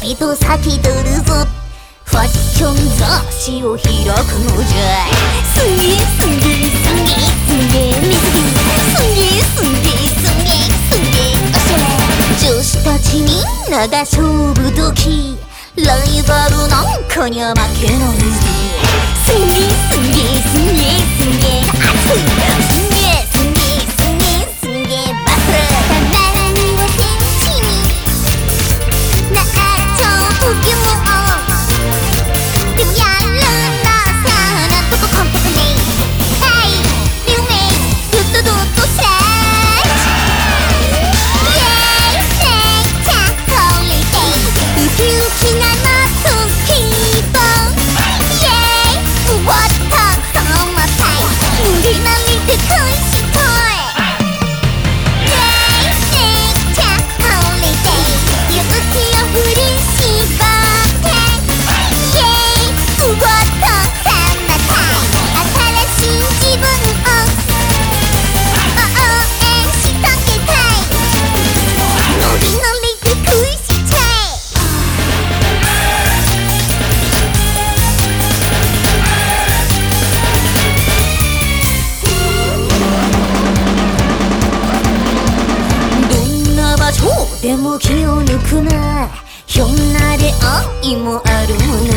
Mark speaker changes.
Speaker 1: ピと先取るぞ。ファッション雑誌を開くのじゃ。すんげーすんげーすんげーすんげー水着。すんげーすんげーすんげーすんげーおしゃれ。女子たちみんなが勝負時、ライバルなんかには負けないぜ。すんげーすんげーすんげーすんげー熱い。すんげーすんげーすんげーすんげーバトル。たまらぬは天使になっちゃう時もでもやるんださあなんとかコンパクトに。はい夢ドットドットスラッシュ。イエーイめっちゃホリデーウキウキなのスキーボー。イエーイ終わったそのまた無理なりで恋したい。イエーイめっちゃホリデー勇気を振り絞ってイエーイ終わったサマータイム新しい自分を応援してあげたい。ノリノリで恋しちゃえ。どんな場所でも気を抜くな。ひょんな出会いもあるもの。